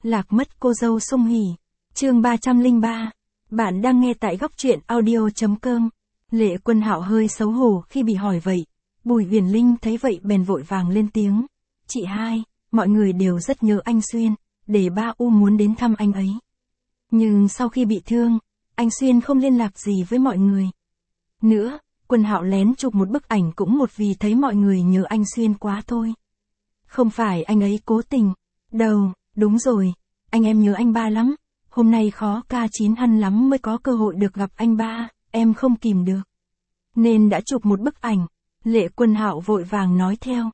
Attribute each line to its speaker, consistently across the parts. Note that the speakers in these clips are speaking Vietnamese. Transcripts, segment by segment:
Speaker 1: Lạc mất cô dâu Song Hỷ. Chương 303. Bạn đang nghe tại góc truyện audio.com. Lệ Quân Hạo hơi xấu hổ khi bị hỏi vậy. Bùi Huyền Linh thấy vậy bèn vội vàng lên tiếng. Chị hai, mọi người đều rất nhớ anh Xuyên, để ba U muốn đến thăm anh ấy. Nhưng sau khi bị thương, anh Xuyên không liên lạc gì với mọi người. Nữa, Quân Hạo lén chụp một bức ảnh cũng một vì thấy mọi người nhớ anh Xuyên quá thôi. Không phải anh ấy cố tình. Đâu, đúng rồi, anh em nhớ anh ba lắm. Hôm nay khó ca chín ăn lắm mới có cơ hội được gặp anh ba, em không kìm được. Nên đã chụp một bức ảnh. Lệ Quân Hạo vội vàng nói theo.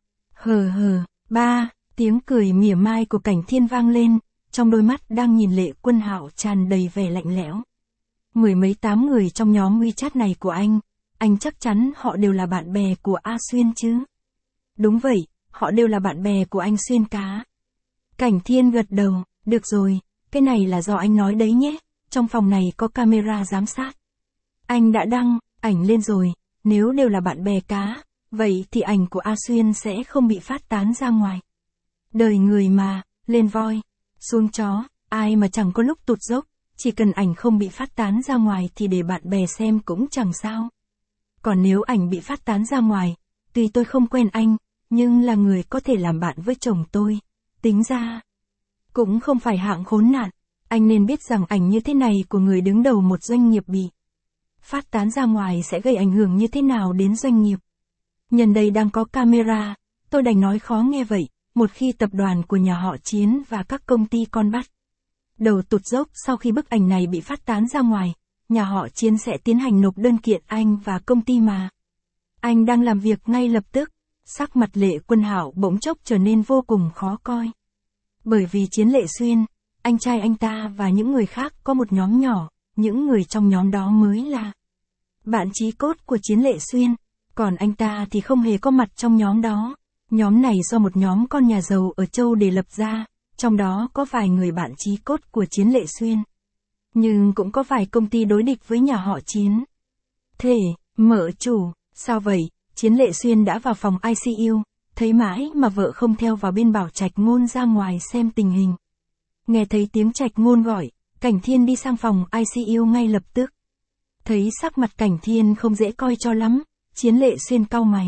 Speaker 1: Ba, tiếng cười mỉa mai của Cảnh Thiên vang lên, trong đôi mắt đang nhìn Lệ Quân Hạo tràn đầy vẻ lạnh lẽo. Mười mấy tám người trong nhóm WeChat này của anh chắc chắn họ đều là bạn bè của A Xuyên chứ? Đúng vậy, họ đều là bạn bè của anh Xuyên cá. Cảnh Thiên gật đầu, được rồi, cái này là do anh nói đấy nhé, trong phòng này có camera giám sát. Anh đã đăng ảnh lên rồi, nếu đều là bạn bè cá, vậy thì ảnh của A Xuyên sẽ không bị phát tán ra ngoài. Đời người mà, lên voi, xuống chó, ai mà chẳng có lúc tụt dốc, chỉ cần ảnh không bị phát tán ra ngoài thì để bạn bè xem cũng chẳng sao. Còn nếu ảnh bị phát tán ra ngoài, tuy tôi không quen anh, nhưng là người có thể làm bạn với chồng tôi, tính ra cũng không phải hạng khốn nạn. Anh nên biết rằng ảnh như thế này của người đứng đầu một doanh nghiệp bị phát tán ra ngoài sẽ gây ảnh hưởng như thế nào đến doanh nghiệp. Nhân đây đang có camera, tôi đành nói khó nghe vậy, một khi tập đoàn của nhà họ Chiến và các công ty con bắt đầu tụt dốc sau khi bức ảnh này bị phát tán ra ngoài, nhà họ Chiến sẽ tiến hành nộp đơn kiện anh và công ty mà anh đang làm việc ngay lập tức. Sắc mặt Lệ Quân Hạo bỗng chốc trở nên vô cùng khó coi. Bởi vì Chiến Lệ Xuyên, anh trai anh ta và những người khác có một nhóm nhỏ, những người trong nhóm đó mới là bạn chí cốt của Chiến Lệ Xuyên, còn anh ta thì không hề có mặt trong nhóm đó. Nhóm này do một nhóm con nhà giàu ở Châu để lập ra, trong đó có vài người bạn chí cốt của Chiến Lệ Xuyên. Nhưng cũng có vài công ty đối địch với nhà họ Chiến. Thế, mợ chủ, sao vậy? Chiến Lệ Xuyên đã vào phòng ICU, thấy mãi mà vợ không theo vào bên bảo Trạch Ngôn ra ngoài xem tình hình. Nghe thấy tiếng Trạch Ngôn gọi, Cảnh Thiên đi sang phòng ICU ngay lập tức. Thấy sắc mặt Cảnh Thiên không dễ coi cho lắm, Chiến Lệ Xuyên cau mày.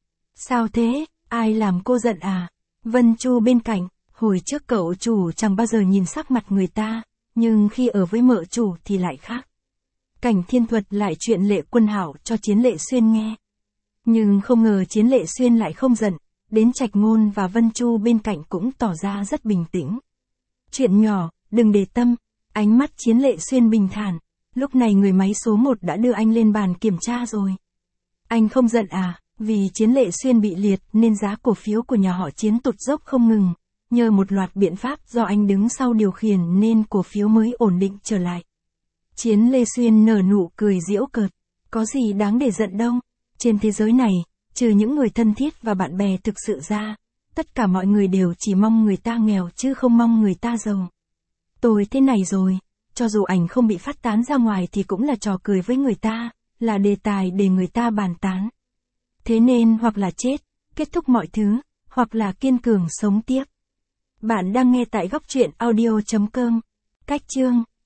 Speaker 1: Sao thế, ai làm cô giận à? Vân Chu bên cạnh, hồi trước cậu chủ chẳng bao giờ nhìn sắc mặt người ta, nhưng khi ở với mợ chủ thì lại khác. Cảnh Thiên thuật lại chuyện Lệ Quân Hạo cho Chiến Lệ Xuyên nghe. Nhưng không ngờ Chiến Lệ Xuyên lại không giận, đến Trạch Ngôn và Vân Chu bên cạnh cũng tỏ ra rất bình tĩnh. Chuyện nhỏ, đừng để tâm. Ánh mắt Chiến Lệ Xuyên bình thản. Lúc này người máy số 1 đã đưa anh lên bàn kiểm tra rồi. Anh không giận à? Vì Chiến Lệ Xuyên bị liệt nên giá cổ phiếu của nhà họ Chiến tụt dốc không ngừng. Nhờ một loạt biện pháp do anh đứng sau điều khiển nên cổ phiếu mới ổn định trở lại. Chiến Lệ Xuyên nở nụ cười giễu cợt. Có gì đáng để giận đâu. Trên thế giới này, trừ những người thân thiết và bạn bè thực sự ra, tất cả mọi người đều chỉ mong người ta nghèo chứ không mong người ta giàu. Tôi thế này rồi, cho dù ảnh không bị phát tán ra ngoài thì cũng là trò cười với người ta, là đề tài để người ta bàn tán. Thế nên hoặc là chết, kết thúc mọi thứ, hoặc là kiên cường sống tiếp. Bạn đang nghe tại góc truyện audio.com. Cách chương